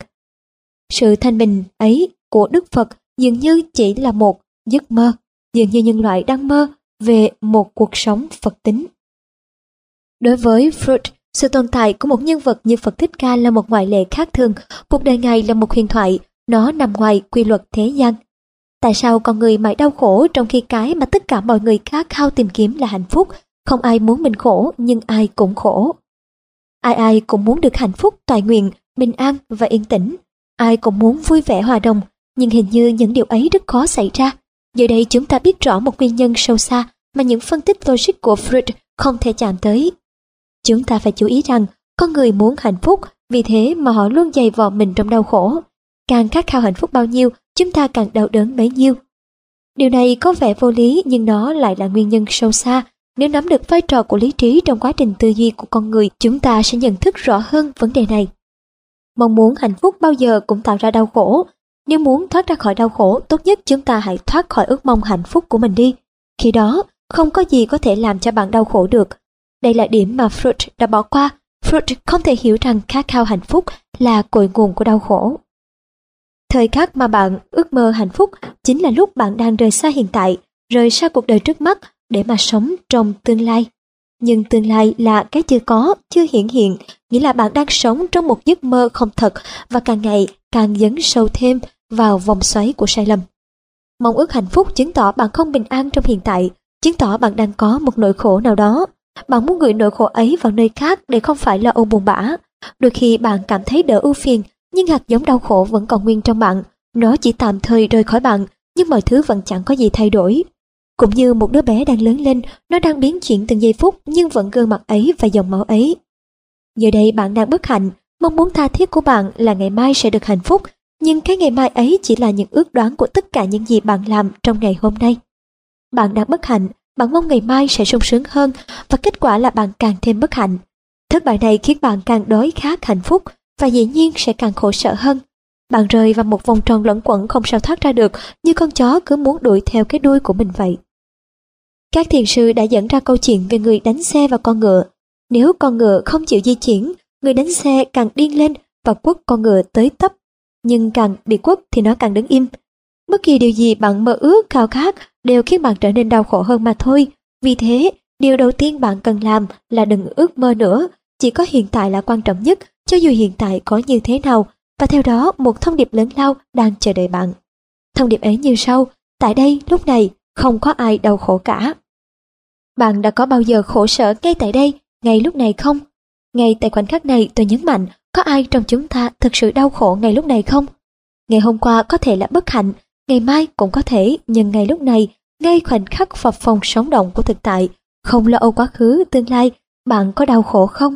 Sự thanh bình ấy của Đức Phật dường như chỉ là một giấc mơ, dường như nhân loại đang mơ về một cuộc sống Phật tính. Đối với Freud, sự tồn tại của một nhân vật như Phật Thích Ca là một ngoại lệ khác thường. Cuộc đời Ngài là một huyền thoại, nó nằm ngoài quy luật thế gian. Tại sao con người mãi đau khổ trong khi cái mà tất cả mọi người khát khao tìm kiếm là hạnh phúc? Không ai muốn mình khổ, nhưng ai cũng khổ. Ai ai cũng muốn được hạnh phúc, toại nguyện, bình an và yên tĩnh. Ai cũng muốn vui vẻ hòa đồng, nhưng hình như những điều ấy rất khó xảy ra. Giờ đây chúng ta biết rõ một nguyên nhân sâu xa mà những phân tích logic của Freud không thể chạm tới. Chúng ta phải chú ý rằng con người muốn hạnh phúc, vì thế mà họ luôn dày vò mình trong đau khổ. Càng khát khao hạnh phúc bao nhiêu, chúng ta càng đau đớn bấy nhiêu. Điều này có vẻ vô lý nhưng nó lại là nguyên nhân sâu xa. Nếu nắm được vai trò của lý trí trong quá trình tư duy của con người, chúng ta sẽ nhận thức rõ hơn vấn đề này. Mong muốn hạnh phúc bao giờ cũng tạo ra đau khổ. Nếu muốn thoát ra khỏi đau khổ, tốt nhất chúng ta hãy thoát khỏi ước mong hạnh phúc của mình đi. Khi đó, không có gì có thể làm cho bạn đau khổ được. Đây là điểm mà Freud đã bỏ qua. Freud không thể hiểu rằng khát khao hạnh phúc là cội nguồn của đau khổ. Thời khắc mà bạn ước mơ hạnh phúc chính là lúc bạn đang rời xa hiện tại, rời xa cuộc đời trước mắt để mà sống trong tương lai. Nhưng tương lai là cái chưa có, chưa hiện hiện, nghĩa là bạn đang sống trong một giấc mơ không thật và càng ngày càng dấn sâu thêm vào vòng xoáy của sai lầm. Mong ước hạnh phúc chứng tỏ bạn không bình an trong hiện tại, chứng tỏ bạn đang có một nỗi khổ nào đó. Bạn muốn gửi nỗi khổ ấy vào nơi khác để không phải lo âu buồn bã. Đôi khi bạn cảm thấy đỡ ưu phiền, nhưng hạt giống đau khổ vẫn còn nguyên trong bạn. Nó chỉ tạm thời rời khỏi bạn, nhưng mọi thứ vẫn chẳng có gì thay đổi. Cũng như một đứa bé đang lớn lên, nó đang biến chuyển từng giây phút nhưng vẫn gương mặt ấy và dòng máu ấy. Giờ đây bạn đang bất hạnh, mong muốn tha thiết của bạn là ngày mai sẽ được hạnh phúc, nhưng cái ngày mai ấy chỉ là những ước đoán của tất cả những gì bạn làm trong ngày hôm nay. Bạn đang bất hạnh, bạn mong ngày mai sẽ sung sướng hơn, và kết quả là bạn càng thêm bất hạnh. Thất bại này khiến bạn càng đói khát hạnh phúc, và dĩ nhiên sẽ càng khổ sở hơn. Bạn rơi vào một vòng tròn luẩn quẩn không sao thoát ra được, như con chó cứ muốn đuổi theo cái đuôi của mình vậy. Các thiền sư đã dẫn ra câu chuyện về người đánh xe và con ngựa. Nếu con ngựa không chịu di chuyển, người đánh xe càng điên lên và quất con ngựa tới tấp. Nhưng càng bị quất thì nó càng đứng im. Bất kỳ điều gì bạn mơ ước khao khát đều khiến bạn trở nên đau khổ hơn mà thôi. Vì thế, điều đầu tiên bạn cần làm là đừng ước mơ nữa. Chỉ có hiện tại là quan trọng nhất, cho dù hiện tại có như thế nào. Và theo đó, một thông điệp lớn lao đang chờ đợi bạn. Thông điệp ấy như sau: tại đây, lúc này, không có ai đau khổ cả. Bạn đã có bao giờ khổ sở ngay tại đây, ngay lúc này không? Ngay tại khoảnh khắc này, tôi nhấn mạnh, có ai trong chúng ta thực sự đau khổ ngay lúc này không? Ngày hôm qua có thể là bất hạnh, ngày mai cũng có thể, nhưng ngay lúc này, ngay khoảnh khắc phập phồng sống động của thực tại, không lo âu quá khứ, tương lai, bạn có đau khổ không?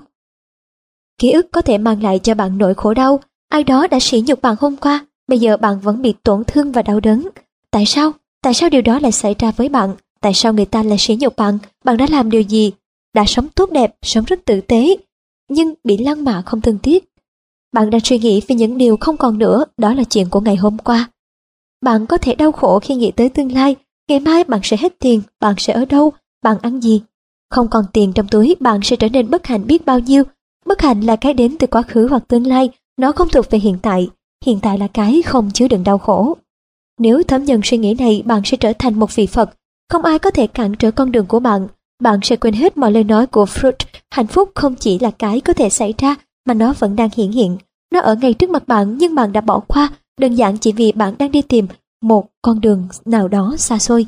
Ký ức có thể mang lại cho bạn nỗi khổ đau. Ai đó đã sỉ nhục bạn hôm qua, bây giờ bạn vẫn bị tổn thương và đau đớn. Tại sao? Tại sao điều đó lại xảy ra với bạn? Tại sao người ta lại sỉ nhục bạn? Bạn đã làm điều gì? Đã sống tốt đẹp, sống rất tử tế, nhưng bị lăng mạ không thương tiếc. Bạn đang suy nghĩ về những điều không còn nữa, đó là chuyện của ngày hôm qua. Bạn có thể đau khổ khi nghĩ tới tương lai. Ngày mai bạn sẽ hết tiền, bạn sẽ ở đâu, bạn ăn gì? Không còn tiền trong túi, bạn sẽ trở nên bất hạnh biết bao nhiêu. Bất hạnh là cái đến từ quá khứ hoặc tương lai, nó không thuộc về hiện tại. Hiện tại là cái không chứa đựng đau khổ. Nếu thấm nhuần suy nghĩ này, bạn sẽ trở thành một vị Phật. Không ai có thể cản trở con đường của bạn. Bạn sẽ quên hết mọi lời nói của Freud. Hạnh phúc không chỉ là cái có thể xảy ra, mà nó vẫn đang hiện hiện. Nó ở ngay trước mặt bạn, nhưng bạn đã bỏ qua, đơn giản chỉ vì bạn đang đi tìm một con đường nào đó xa xôi.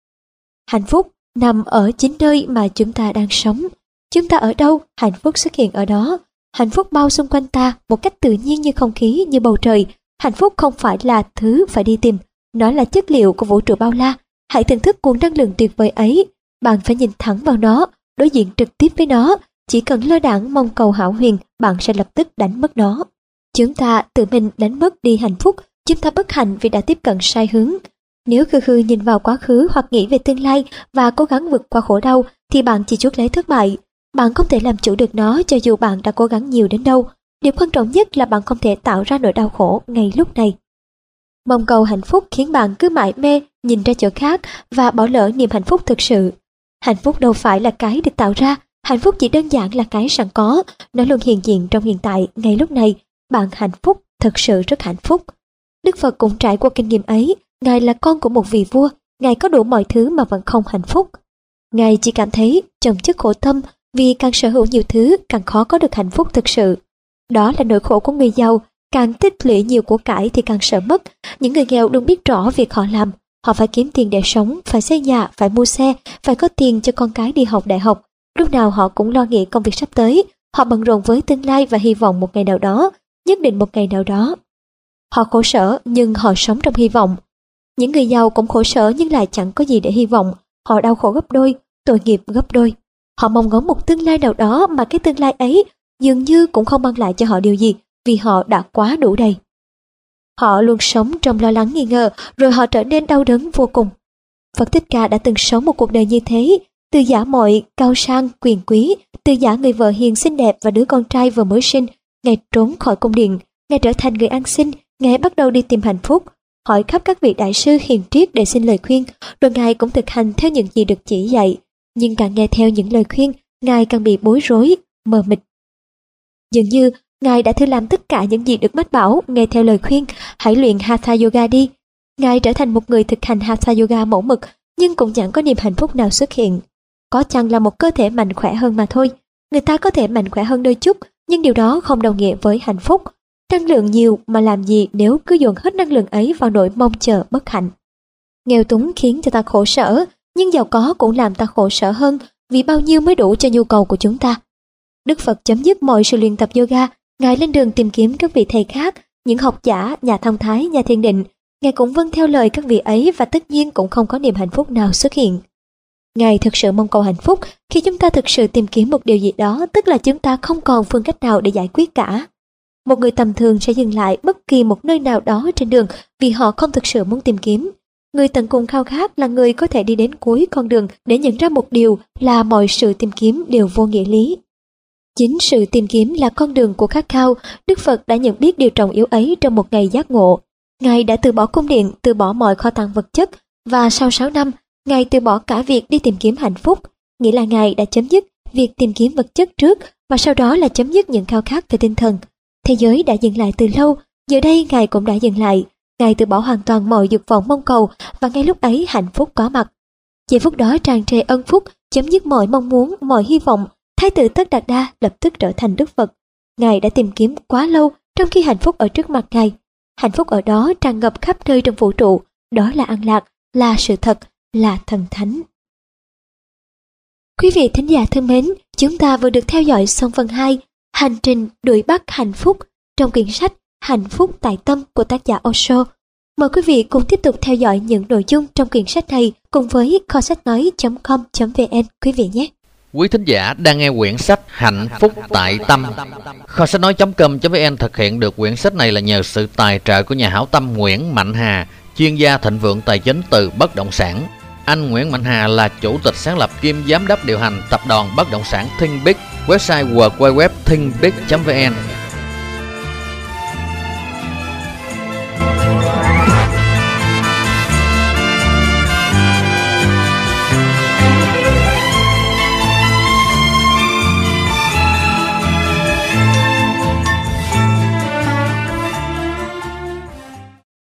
Hạnh phúc nằm ở chính nơi mà chúng ta đang sống. Chúng ta ở đâu, hạnh phúc xuất hiện ở đó. Hạnh phúc bao xung quanh ta một cách tự nhiên như không khí, như bầu trời. Hạnh phúc không phải là thứ phải đi tìm, nó là chất liệu của vũ trụ bao la. Hãy thưởng thức nguồn năng lượng tuyệt vời ấy. Bạn phải nhìn thẳng vào nó, đối diện trực tiếp với nó. Chỉ cần lơ đãng mong cầu hão huyền, bạn sẽ lập tức đánh mất nó. Chúng ta tự mình đánh mất đi hạnh phúc. Chúng ta bất hạnh vì đã tiếp cận sai hướng. Nếu khư khư nhìn vào quá khứ hoặc nghĩ về tương lai và cố gắng vượt qua khổ đau, thì bạn chỉ chuốc lấy thất bại. Bạn không thể làm chủ được nó cho dù bạn đã cố gắng nhiều đến đâu. Điều quan trọng nhất là bạn không thể tạo ra nỗi đau khổ ngay lúc này. Mong cầu hạnh phúc khiến bạn cứ mải mê nhìn ra chỗ khác và bỏ lỡ niềm hạnh phúc thực sự. Hạnh phúc đâu phải là cái được tạo ra, hạnh phúc chỉ đơn giản là cái sẵn có, nó luôn hiện diện trong hiện tại, ngay lúc này. Bạn hạnh phúc, thật sự rất hạnh phúc. Đức Phật cũng trải qua kinh nghiệm ấy. Ngài là con của một vị vua, Ngài có đủ mọi thứ mà vẫn không hạnh phúc. Ngài chỉ cảm thấy chồng chất khổ tâm, vì càng sở hữu nhiều thứ càng khó có được hạnh phúc thực sự. Đó là nỗi khổ của người giàu, càng tích lũy nhiều của cải thì càng sợ mất. Những người nghèo luôn biết rõ việc họ làm. Họ phải kiếm tiền để sống, phải xây nhà, phải mua xe, phải có tiền cho con cái đi học đại học. Lúc nào họ cũng lo nghĩ công việc sắp tới. Họ bận rộn với tương lai và hy vọng một ngày nào đó, nhất định một ngày nào đó. Họ khổ sở nhưng họ sống trong hy vọng. Những người giàu cũng khổ sở nhưng lại chẳng có gì để hy vọng. Họ đau khổ gấp đôi, tội nghiệp gấp đôi. Họ mong ngóng một tương lai nào đó mà cái tương lai ấy dường như cũng không mang lại cho họ điều gì, vì họ đã quá đủ đầy. Họ luôn sống trong lo lắng nghi ngờ, rồi họ trở nên đau đớn vô cùng. Phật Thích Ca đã từng sống một cuộc đời như thế, từ giả mọi cao sang quyền quý, từ giả người vợ hiền xinh đẹp và đứa con trai vừa mới sinh. Ngài trốn khỏi cung điện, Ngài trở thành người ăn xin, Ngài bắt đầu đi tìm hạnh phúc, hỏi khắp các vị đại sư hiền triết để xin lời khuyên, rồi Ngài cũng thực hành theo những gì được chỉ dạy. Nhưng càng nghe theo những lời khuyên, Ngài càng bị bối rối, mờ mịt. Dường như Ngài đã thử làm tất cả những gì được mách bảo, nghe theo lời khuyên, hãy luyện Hatha Yoga đi. Ngài trở thành một người thực hành Hatha Yoga mẫu mực, nhưng cũng chẳng có niềm hạnh phúc nào xuất hiện. Có chăng là một cơ thể mạnh khỏe hơn mà thôi. Người ta có thể mạnh khỏe hơn đôi chút, nhưng điều đó không đồng nghĩa với hạnh phúc. Năng lượng nhiều mà làm gì nếu cứ dồn hết năng lượng ấy vào nỗi mong chờ bất hạnh. Nghèo túng khiến cho ta khổ sở, nhưng giàu có cũng làm ta khổ sở hơn, vì bao nhiêu mới đủ cho nhu cầu của chúng ta. Đức Phật chấm dứt mọi sự luyện tập yoga, Ngài lên đường tìm kiếm các vị thầy khác, những học giả, nhà thông thái, nhà thiền định. Ngài cũng vâng theo lời các vị ấy và tất nhiên cũng không có niềm hạnh phúc nào xuất hiện. Ngài thực sự mong cầu hạnh phúc khi chúng ta thực sự tìm kiếm một điều gì đó, tức là chúng ta không còn phương cách nào để giải quyết cả. Một người tầm thường sẽ dừng lại bất kỳ một nơi nào đó trên đường vì họ không thực sự muốn tìm kiếm. Người tận cùng khao khát là người có thể đi đến cuối con đường để nhận ra một điều là mọi sự tìm kiếm đều vô nghĩa lý. Chính sự tìm kiếm là con đường của khát khao. Đức Phật đã nhận biết điều trọng yếu ấy trong một ngày giác ngộ. Ngài đã từ bỏ cung điện, từ bỏ mọi kho tàng vật chất, và sau sáu năm, Ngài từ bỏ cả việc đi tìm kiếm hạnh phúc, nghĩa là Ngài đã chấm dứt việc tìm kiếm vật chất trước và sau đó là chấm dứt những khao khát về tinh thần. Thế giới đã dừng lại từ lâu, giờ đây Ngài cũng đã dừng lại. Ngài từ bỏ hoàn toàn mọi dục vọng mong cầu và ngay lúc ấy hạnh phúc có mặt. Giây phút đó tràn trề ân phúc, chấm dứt mọi mong muốn, mọi hy vọng. Thái tử Tất Đạt Đa lập tức trở thành Đức Phật. Ngài đã tìm kiếm quá lâu trong khi hạnh phúc ở trước mặt Ngài. Hạnh phúc ở đó tràn ngập khắp nơi trong vũ trụ. Đó là an lạc, là sự thật, là thần thánh. Quý vị thính giả thân mến, chúng ta vừa được theo dõi xong phần hai, Hành trình đuổi bắt hạnh phúc trong quyển sách Hạnh phúc tại tâm của tác giả Osho. Mời quý vị cùng tiếp tục theo dõi những nội dung trong quyển sách này cùng với kho sách nói chấm com chấm vn quý vị nhé. Quý thính giả đang nghe quyển sách Hạnh phúc tại tâm. Kho sách nói chấm com chấm vn thực hiện được quyển sách này là nhờ sự tài trợ của nhà hảo tâm Nguyễn Mạnh Hà, chuyên gia thịnh vượng tài chính từ bất động sản. Anh Nguyễn Mạnh Hà là chủ tịch sáng lập kiêm giám đốc điều hành tập đoàn bất động sản Think Big, website w w w chấm think big chấm vn.